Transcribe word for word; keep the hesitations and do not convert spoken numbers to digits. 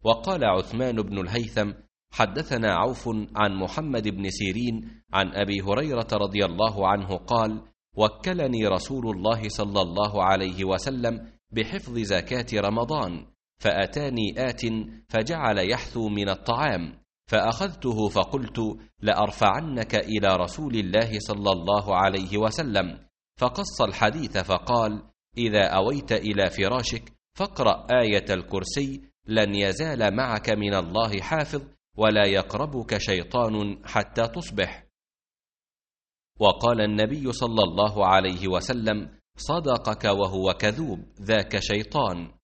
وقال عثمان بن الهيثم: حدثنا عوف عن محمد بن سيرين عن أبي هريرة رضي الله عنه قال: وكلني رسول الله صلى الله عليه وسلم بحفظ زكاة رمضان، فأتاني آت فجعل يحثو من الطعام، فأخذته فقلت: لأرفعنك إلى رسول الله صلى الله عليه وسلم. فقص الحديث فقال: إذا أويت إلى فراشك فاقرأ آية الكرسي: لن يزال معك من الله حافظ ولا يقربك شيطان حتى تصبح. وقال النبي صلى الله عليه وسلم: صدقك وهو كذوب، ذاك شيطان.